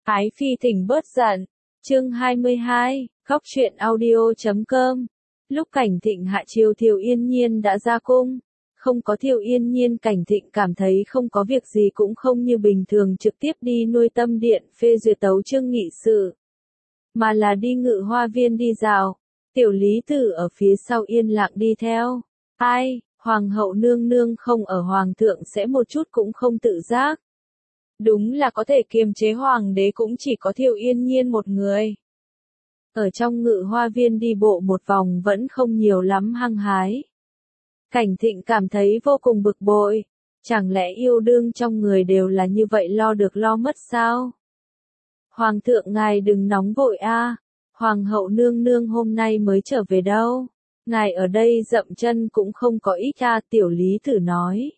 Ái Phi thỉnh bớt giận. Chương 22, Góc truyện audio.com. Lúc Cảnh Thịnh hạ chiều Thiều Yên Nhiên đã ra cung. Không có Thiều Yên Nhiên, Cảnh Thịnh cảm thấy không có việc gì cũng không như bình thường trực tiếp đi nuôi tâm điện phê duyệt tấu chương nghị sự. Mà là đi Ngự Hoa Viên đi dạo. Tiểu Lý Tử ở phía sau yên lặng đi theo. Ai, Hoàng hậu nương nương không ở, Hoàng thượng sẽ một chút cũng không tự giác. Đúng là có thể kiềm chế Hoàng đế cũng chỉ có Thiều Yên Nhiên một người. Ở trong Ngự Hoa Viên đi bộ một vòng vẫn không nhiều lắm hăng hái. Cảnh Thịnh cảm thấy vô cùng bực bội. Chẳng lẽ yêu đương trong người đều là như vậy, lo được lo mất sao? Hoàng thượng ngài đừng nóng vội a. Hoàng hậu nương nương hôm nay mới trở về đâu. Ngài ở đây dậm chân cũng không có ít a, Tiểu Lý Tử nói.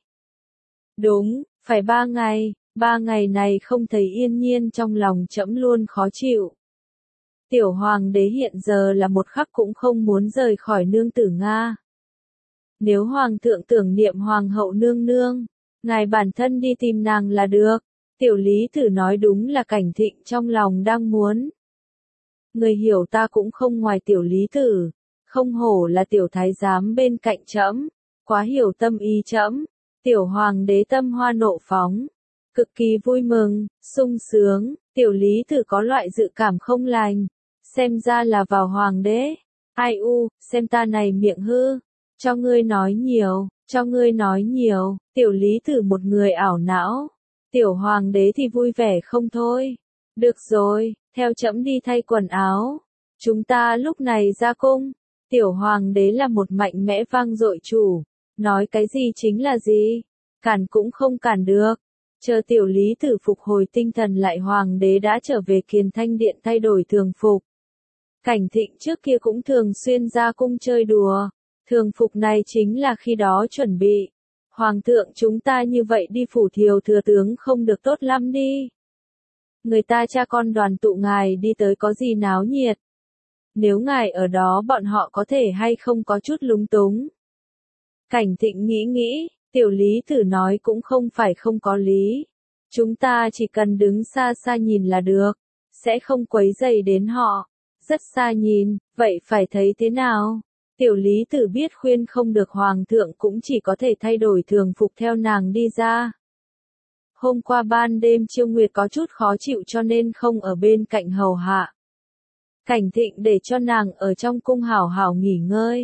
Đúng, phải 3 ngày, 3 ngày này không thấy Yên Nhiên trong lòng trẫm luôn khó chịu. Tiểu hoàng đế hiện giờ là một khắc cũng không muốn rời khỏi nương tử Nga. Nếu hoàng thượng tưởng niệm hoàng hậu nương nương, ngài bản thân đi tìm nàng là được. Tiểu Lý Tử nói, đúng là Cảnh Thịnh trong lòng đang muốn. Người hiểu ta cũng không ngoài Tiểu Lý Tử, không hổ là tiểu thái giám bên cạnh trẫm, quá hiểu tâm ý trẫm. Tiểu hoàng đế tâm hoa nộ phóng, cực kỳ vui mừng, sung sướng. Tiểu Lý Tử có loại dự cảm không lành, xem ra là vào hoàng đế. Ai u, xem ta này miệng hư, cho ngươi nói nhiều, cho ngươi nói nhiều. Tiểu Lý Tử một người ảo não, tiểu hoàng đế thì vui vẻ không thôi. Được rồi, theo trẫm đi thay quần áo, chúng ta lúc này ra cung. Tiểu hoàng đế là một mạnh mẽ vang dội chủ, nói cái gì chính là gì, cản cũng không cản được. Chờ Tiểu Lý Tử phục hồi tinh thần lại, hoàng đế đã trở về Kiền Thanh Điện thay đổi thường phục. Cảnh Thịnh trước kia cũng thường xuyên ra cung chơi đùa, thường phục này chính là khi đó chuẩn bị. Hoàng thượng, chúng ta như vậy đi phủ Thiều thừa tướng không được tốt lắm đi. Người ta cha con đoàn tụ, ngài đi tới có gì náo nhiệt. Nếu ngài ở đó bọn họ có thể hay không có chút lúng túng. Cảnh Thịnh nghĩ nghĩ, Tiểu Lý Tử nói cũng không phải không có lý. Chúng ta chỉ cần đứng xa xa nhìn là được, sẽ không quấy rầy đến họ. Rất xa nhìn, vậy phải thấy thế nào? Tiểu Lý Tử biết khuyên không được, hoàng thượng cũng chỉ có thể thay đổi thường phục theo nàng đi ra. Hôm qua ban đêm Chiêu Nguyệt có chút khó chịu cho nên không ở bên cạnh hầu hạ. Cảnh Thịnh để cho nàng ở trong cung hảo hảo nghỉ ngơi.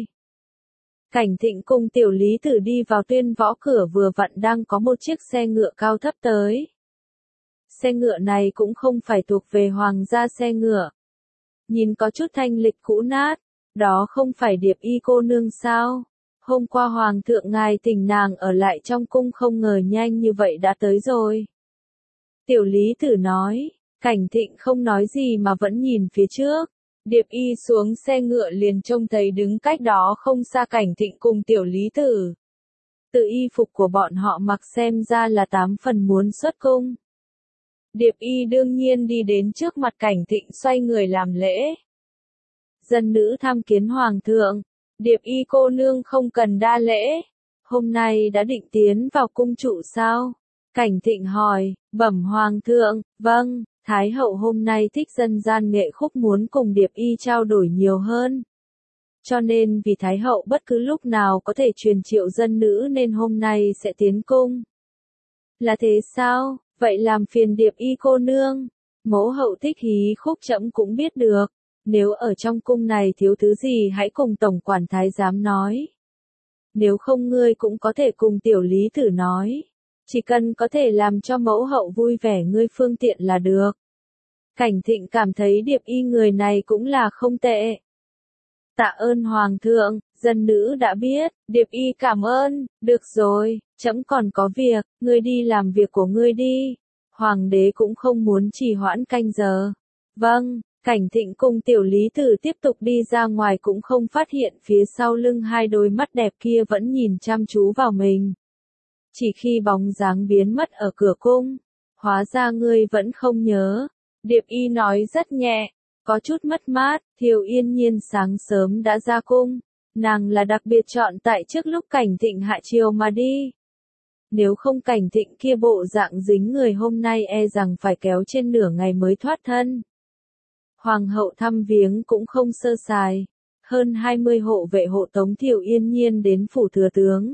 Cảnh Thịnh cùng Tiểu Lý Tử đi vào Tuyên Võ cửa, vừa vặn đang có một chiếc xe ngựa cao thấp tới. Xe ngựa này cũng không phải thuộc về hoàng gia xe ngựa. Nhìn có chút thanh lịch cũ nát, đó không phải Điệp Y cô nương sao? Hôm qua hoàng thượng ngài thỉnh nàng ở lại trong cung, không ngờ nhanh như vậy đã tới rồi. Tiểu Lý Tử nói. Cảnh Thịnh không nói gì mà vẫn nhìn phía trước. Điệp Y xuống xe ngựa liền trông thấy đứng cách đó không xa Cảnh Thịnh cùng Tiểu Lý Tử. Từ y phục của bọn họ mặc xem ra là 8 phần muốn xuất cung. Điệp Y đương nhiên đi đến trước mặt Cảnh Thịnh, xoay người làm lễ. Dân nữ tham kiến hoàng thượng. Điệp Y cô nương không cần đa lễ. Hôm nay đã định tiến vào cung trụ sao? Cảnh Thịnh hỏi. Bẩm hoàng thượng, vâng. Thái hậu hôm nay thích dân gian nghệ khúc, muốn cùng Điệp Y trao đổi nhiều hơn. Cho nên vì Thái hậu bất cứ lúc nào có thể truyền triệu dân nữ nên hôm nay sẽ tiến cung. Là thế sao? Vậy làm phiền Điệp Y cô nương. Mẫu hậu thích hí khúc trẫm cũng biết được. Nếu ở trong cung này thiếu thứ gì hãy cùng tổng quản thái giám nói. Nếu không ngươi cũng có thể cùng Tiểu Lý Tử nói. Chỉ cần có thể làm cho mẫu hậu vui vẻ, ngươi phương tiện là được. Cảnh Thịnh cảm thấy Điệp Y người này cũng là không tệ. Tạ ơn hoàng thượng, dân nữ đã biết. Điệp Y cảm ơn. Được rồi, trẫm còn có việc, ngươi đi làm việc của ngươi đi. Hoàng đế cũng không muốn trì hoãn canh giờ. Vâng. Cảnh Thịnh cùng Tiểu Lý Tử tiếp tục đi ra ngoài, cũng không phát hiện phía sau lưng hai đôi mắt đẹp kia vẫn nhìn chăm chú vào mình. Chỉ khi bóng dáng biến mất ở cửa cung, hóa ra ngươi vẫn không nhớ. Điệp Y nói rất nhẹ, có chút mất mát. Thiều Yên Nhiên sáng sớm đã ra cung, nàng là đặc biệt chọn tại trước lúc Cảnh Thịnh hạ triều mà đi. Nếu không Cảnh Thịnh kia bộ dạng dính người hôm nay e rằng phải kéo trên nửa ngày mới thoát thân. Hoàng hậu thăm viếng cũng không sơ sài. Hơn 20 hộ vệ hộ tống Thiệu Yên Nhiên đến phủ thừa tướng.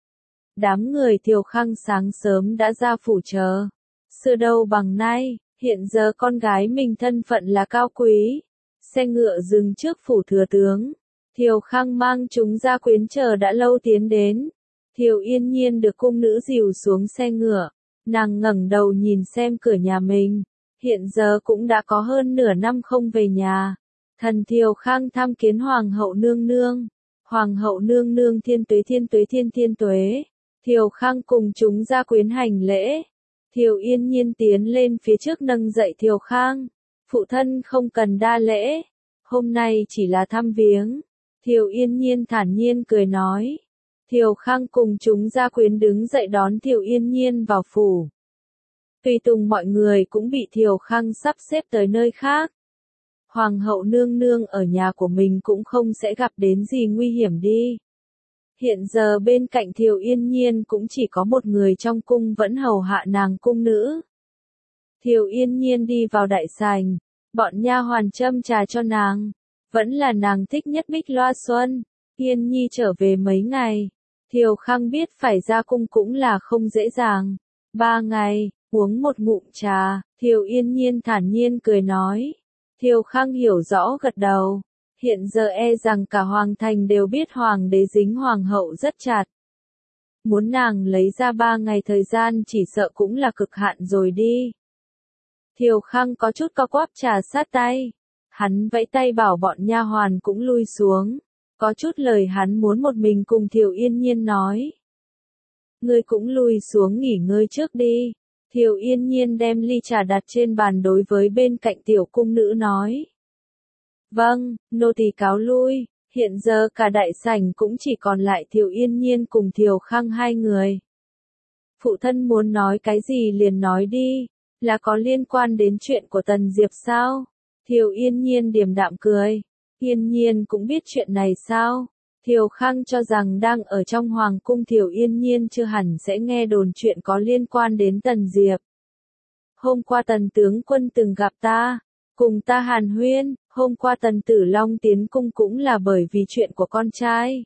Đám người Thiều Khang sáng sớm đã ra phủ chờ. Xưa đâu bằng nay, hiện giờ con gái mình thân phận là cao quý. Xe ngựa dừng trước phủ thừa tướng. Thiều Khang mang chúng gia quyến chờ đã lâu tiến đến. Thiệu Yên Nhiên được cung nữ dìu xuống xe ngựa. Nàng ngẩng đầu nhìn xem cửa nhà mình. Hiện giờ cũng đã có hơn nửa năm không về nhà. Thần Thiều Khang tham kiến Hoàng hậu nương nương. Hoàng hậu nương nương thiên tuế thiên tuế thiên tuế. Thiều Khang cùng chúng gia quyến hành lễ. Thiệu Yên Nhiên tiến lên phía trước nâng dậy Thiều Khang. Phụ thân không cần đa lễ. Hôm nay chỉ là thăm viếng. Thiệu Yên Nhiên thản nhiên cười nói. Thiều Khang cùng chúng gia quyến đứng dậy đón Thiệu Yên Nhiên vào phủ. Tùy tùng mọi người cũng bị Thiều Khang sắp xếp tới nơi khác. Hoàng hậu nương nương ở nhà của mình cũng không sẽ gặp đến gì nguy hiểm đi. Hiện giờ bên cạnh Thiệu Yên Nhiên cũng chỉ có một người trong cung vẫn hầu hạ nàng cung nữ. Thiệu Yên Nhiên đi vào đại sảnh, bọn nha hoàn châm trà cho nàng. Vẫn là nàng thích nhất Bích Loa Xuân. Yên Nhi trở về mấy ngày. Thiều Khang biết phải ra cung cũng là không dễ dàng. 3 ngày, uống một ngụm trà, Thiệu Yên Nhiên thản nhiên cười nói. Thiều Khang hiểu rõ gật đầu. Hiện giờ e rằng cả hoàng thành đều biết hoàng đế dính hoàng hậu rất chặt. Muốn nàng lấy ra 3 ngày thời gian chỉ sợ cũng là cực hạn rồi đi. Thiều Khang có chút co quắp trà sát tay. Hắn vẫy tay bảo bọn nha hoàn cũng lui xuống. Có chút lời hắn muốn một mình cùng Thiệu Yên Nhiên nói. Ngươi cũng lui xuống nghỉ ngơi trước đi. Thiệu Yên Nhiên đem ly trà đặt trên bàn đối với bên cạnh tiểu cung nữ nói. Vâng, nô tỳ cáo lui. Hiện giờ cả đại sảnh cũng chỉ còn lại Thiệu Yên Nhiên cùng Thiều Khang 2 người. Phụ thân muốn nói cái gì liền nói đi. Là có liên quan đến chuyện của Tần Diệp sao? Thiệu Yên Nhiên điềm đạm cười. Yên Nhiên cũng biết chuyện này sao? Thiều Khang cho rằng đang ở trong hoàng cung Thiệu Yên Nhiên chưa hẳn sẽ nghe đồn chuyện có liên quan đến Tần Diệp. Hôm qua Tần tướng quân từng gặp ta, cùng ta hàn huyên, hôm qua Tần Tử Long tiến cung cũng là bởi vì chuyện của con trai.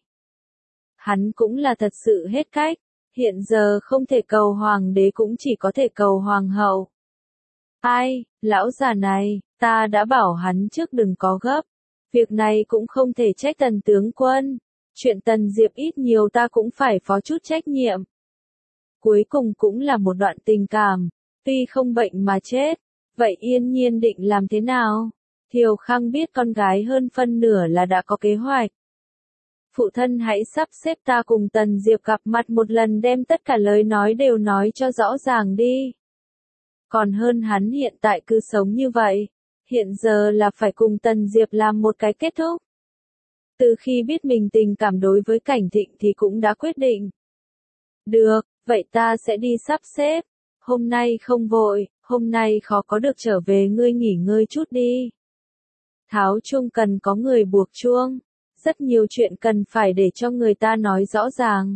Hắn cũng là thật sự hết cách, hiện giờ không thể cầu hoàng đế cũng chỉ có thể cầu hoàng hậu. Ai, lão già này, ta đã bảo hắn trước đừng có gấp. Việc này cũng không thể trách Tần tướng quân. Chuyện Tần Diệp ít nhiều ta cũng phải phó chút trách nhiệm. Cuối cùng cũng là một đoạn tình cảm. Tuy không bệnh mà chết. Vậy Yên Nhiên định làm thế nào? Thiều Khang biết con gái hơn phân nửa là đã có kế hoạch. Phụ thân hãy sắp xếp ta cùng Tần Diệp gặp mặt một lần đem tất cả lời nói đều nói cho rõ ràng đi. Còn hơn hắn hiện tại cứ sống như vậy. Hiện giờ là phải cùng Tần Diệp làm một cái kết thúc. Từ khi biết mình tình cảm đối với Cảnh Thịnh thì cũng đã quyết định. Được, vậy ta sẽ đi sắp xếp. Hôm nay không vội, hôm nay khó có được trở về ngươi nghỉ ngơi chút đi. Tháo chuông cần có người buộc chuông. Rất nhiều chuyện cần phải để cho người ta nói rõ ràng.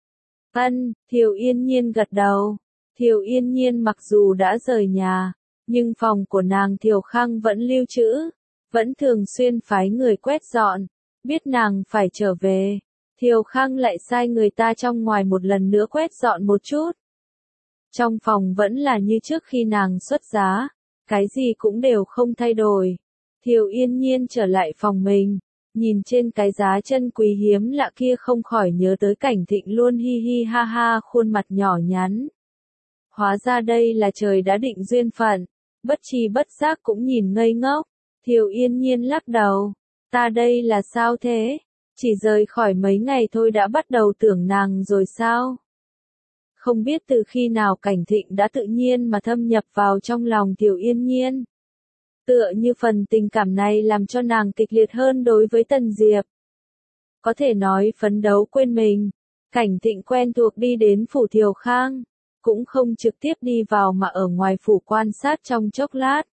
Thiệu Yên Nhiên gật đầu. Thiệu Yên Nhiên mặc dù đã rời nhà, nhưng phòng của nàng Thiều Khang vẫn lưu trữ, vẫn thường xuyên phái người quét dọn, biết nàng phải trở về. Thiều Khang lại sai người ta trong ngoài một lần nữa quét dọn một chút. Trong phòng vẫn là như trước khi nàng xuất giá, cái gì cũng đều không thay đổi. Thiệu Yên Nhiên trở lại phòng mình, nhìn trên cái giá chân quý hiếm lạ kia không khỏi nhớ tới Cảnh Thịnh luôn hi hi ha ha khuôn mặt nhỏ nhắn. Hóa ra đây là trời đã định duyên phận, bất tri bất giác cũng nhìn ngây ngốc. Thiệu Yên Nhiên lắc đầu, ta đây là sao thế? Chỉ rời khỏi mấy ngày thôi đã bắt đầu tưởng nàng rồi sao? Không biết từ khi nào Cảnh Thịnh đã tự nhiên mà thâm nhập vào trong lòng Thiệu Yên Nhiên. Tựa như phần tình cảm này làm cho nàng kịch liệt hơn đối với Tần Diệp. Có thể nói phấn đấu quên mình. Cảnh Thịnh quen thuộc đi đến phủ Thiều Khang, cũng không trực tiếp đi vào mà ở ngoài phủ quan sát trong chốc lát.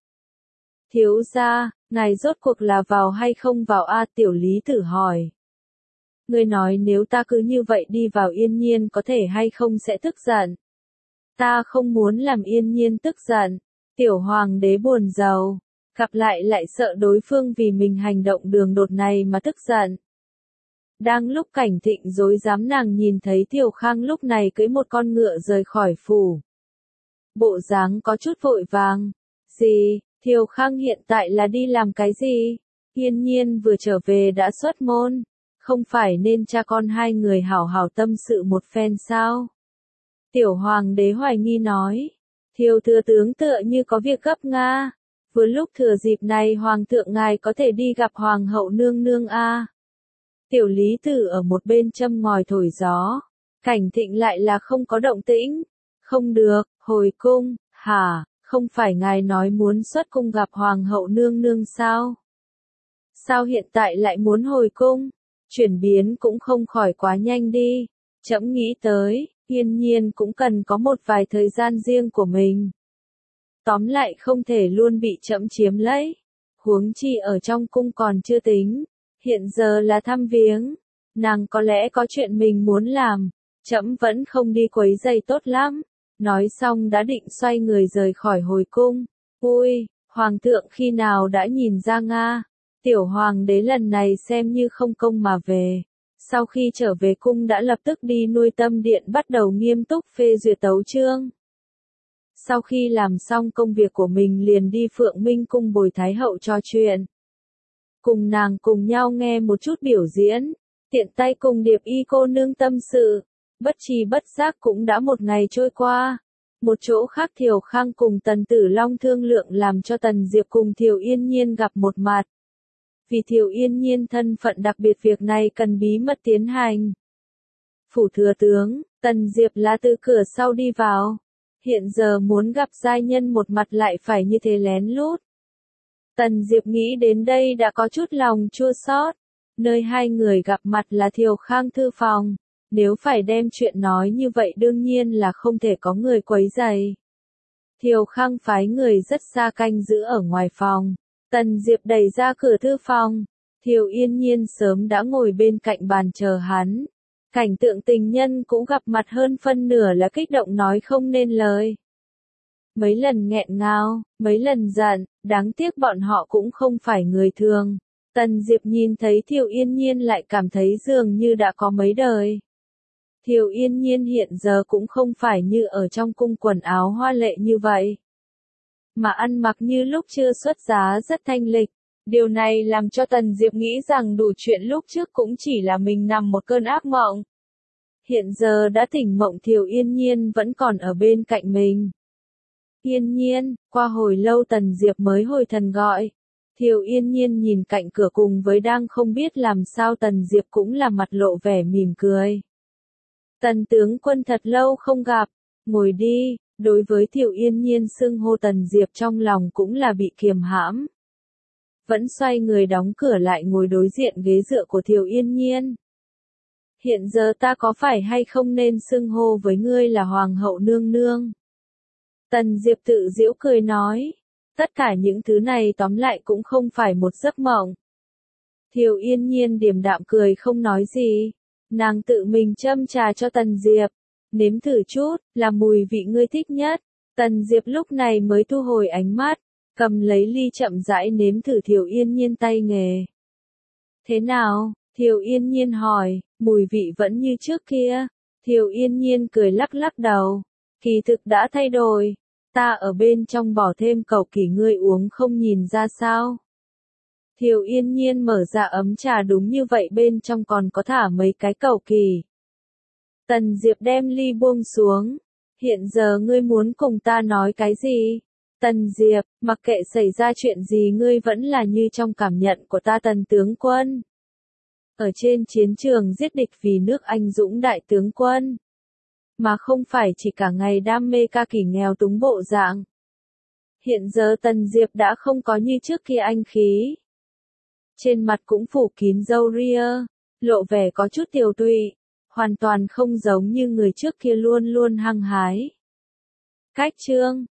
Thiếu gia, ngài rốt cuộc là vào hay không vào a? Tiểu Lý Tử hỏi. Ngươi nói nếu ta cứ như vậy đi vào Yên Nhiên có thể hay không sẽ tức giận. Ta không muốn làm Yên Nhiên tức giận. Tiểu hoàng đế buồn rầu. Gặp lại sợ đối phương vì mình hành động đường đột này mà tức giận. Đang lúc Cảnh Thịnh rối rắm nàng nhìn thấy Thiều Khang lúc này cưỡi một con ngựa rời khỏi phủ. Bộ dáng có chút vội vàng. Gì, Thiều Khang hiện tại là đi làm cái gì? Yên Nhiên vừa trở về đã xuất môn. Không phải nên cha con hai người hảo hảo tâm sự một phen sao? Tiểu hoàng đế hoài nghi nói. Thiều thừa tướng tựa như có việc gấp nga. Vừa lúc thừa dịp này hoàng thượng ngài có thể đi gặp hoàng hậu nương nương a. Tiểu lý tử ở một bên châm ngòi thổi gió. Cảnh Thịnh lại là không có động tĩnh. Không được, hồi cung, hả, không phải ngài nói muốn xuất cung gặp hoàng hậu nương nương sao? Sao hiện tại lại muốn hồi cung? Chuyển biến cũng không khỏi quá nhanh đi. Trẫm nghĩ tới, Yên Nhiên cũng cần có một vài thời gian riêng của mình. Tóm lại không thể luôn bị trẫm chiếm lấy. Huống chi ở trong cung còn chưa tính. Hiện giờ là thăm viếng. Nàng có lẽ có chuyện mình muốn làm. Trẫm vẫn không đi quấy rầy tốt lắm. Nói xong đã định xoay người rời khỏi hồi cung. Ui, hoàng thượng khi nào đã nhìn ra Nga. Tiểu hoàng đế lần này xem như không công mà về. Sau khi trở về cung đã lập tức đi nuôi tâm điện bắt đầu nghiêm túc phê duyệt tấu chương. Sau khi làm xong công việc của mình liền đi Phượng Minh cung bồi Thái hậu trò chuyện. Cùng nàng cùng nhau nghe một chút biểu diễn, tiện tay cùng Điệp Y cô nương tâm sự. Bất tri bất giác cũng đã một ngày trôi qua. Một chỗ khác Thiều Khang cùng Tần Tử Long thương lượng làm cho Tần Diệp cùng Thiều Yên Nhiên gặp một mặt. Vì Thiều Yên Nhiên thân phận đặc biệt việc này cần bí mật tiến hành. Phủ thừa tướng, Tần Diệp là từ cửa sau đi vào. Hiện giờ muốn gặp giai nhân một mặt lại phải như thế lén lút. Tần Diệp nghĩ đến đây đã có chút lòng chua xót. Nơi hai người gặp mặt là Thiều Khang thư phòng. Nếu phải đem chuyện nói như vậy đương nhiên là không thể có người quấy rầy. Thiều Khang phái người rất xa canh giữ ở ngoài phòng. Tần Diệp đẩy ra cửa thư phòng. Thiều Yên Nhiên sớm đã ngồi bên cạnh bàn chờ hắn. Cảnh tượng tình nhân cũng gặp mặt hơn phân nửa là kích động nói không nên lời. Mấy lần nghẹn ngào, mấy lần giận, đáng tiếc bọn họ cũng không phải người thường. Tần Diệp nhìn thấy Thiều Yên Nhiên lại cảm thấy dường như đã có mấy đời. Thiều Yên Nhiên hiện giờ cũng không phải như ở trong cung quần áo hoa lệ như vậy. Mà ăn mặc như lúc chưa xuất giá rất thanh lịch. Điều này làm cho Tần Diệp nghĩ rằng đủ chuyện lúc trước cũng chỉ là mình nằm một cơn ác mộng. Hiện giờ đã tỉnh mộng Thiều Yên Nhiên vẫn còn ở bên cạnh mình. Yên Nhiên, qua hồi lâu Tần Diệp mới hồi thần gọi. Thiều Yên Nhiên nhìn cạnh cửa cùng với đang không biết làm sao Tần Diệp cũng là mặt lộ vẻ mỉm cười. Tần tướng quân thật lâu không gặp, ngồi đi. Đối với Thiều Yên Nhiên xưng hô Tần Diệp trong lòng cũng là bị kiềm hãm. Vẫn xoay người đóng cửa lại ngồi đối diện ghế dựa của Thiều Yên Nhiên. Hiện giờ ta có phải hay không nên xưng hô với ngươi là Hoàng hậu nương nương? Tần Diệp tự giễu cười nói. Tất cả những thứ này tóm lại cũng không phải một giấc mộng. Thiều Yên Nhiên điềm đạm cười không nói gì. Nàng tự mình châm trà cho Tần Diệp. Nếm thử chút, là mùi vị ngươi thích nhất. Tần Diệp lúc này mới thu hồi ánh mắt, cầm lấy ly chậm rãi nếm thử Thiều Yên Nhiên tay nghề. Thế nào? Thiều Yên Nhiên hỏi, mùi vị vẫn như trước kia. Thiều Yên Nhiên cười lắc lắc đầu. Kỳ thực đã thay đổi. Ta ở bên trong bỏ thêm cầu kỳ ngươi uống không nhìn ra sao. Thiều Yên Nhiên mở ra ấm trà đúng như vậy bên trong còn có thả mấy cái cầu kỳ. Tần Diệp đem ly buông xuống. Hiện giờ ngươi muốn cùng ta nói cái gì? Tần Diệp, mặc kệ xảy ra chuyện gì ngươi vẫn là như trong cảm nhận của ta Tần tướng quân. Ở trên chiến trường giết địch vì nước anh dũng đại tướng quân. Mà không phải chỉ cả ngày đam mê ca kỷ nghèo túng bộ dạng. Hiện giờ Tần Diệp đã không có như trước kia anh khí. Trên mặt cũng phủ kín râu ria, lộ vẻ có chút tiều tụy. Hoàn toàn không giống như người trước kia luôn luôn hăng hái. Cách chương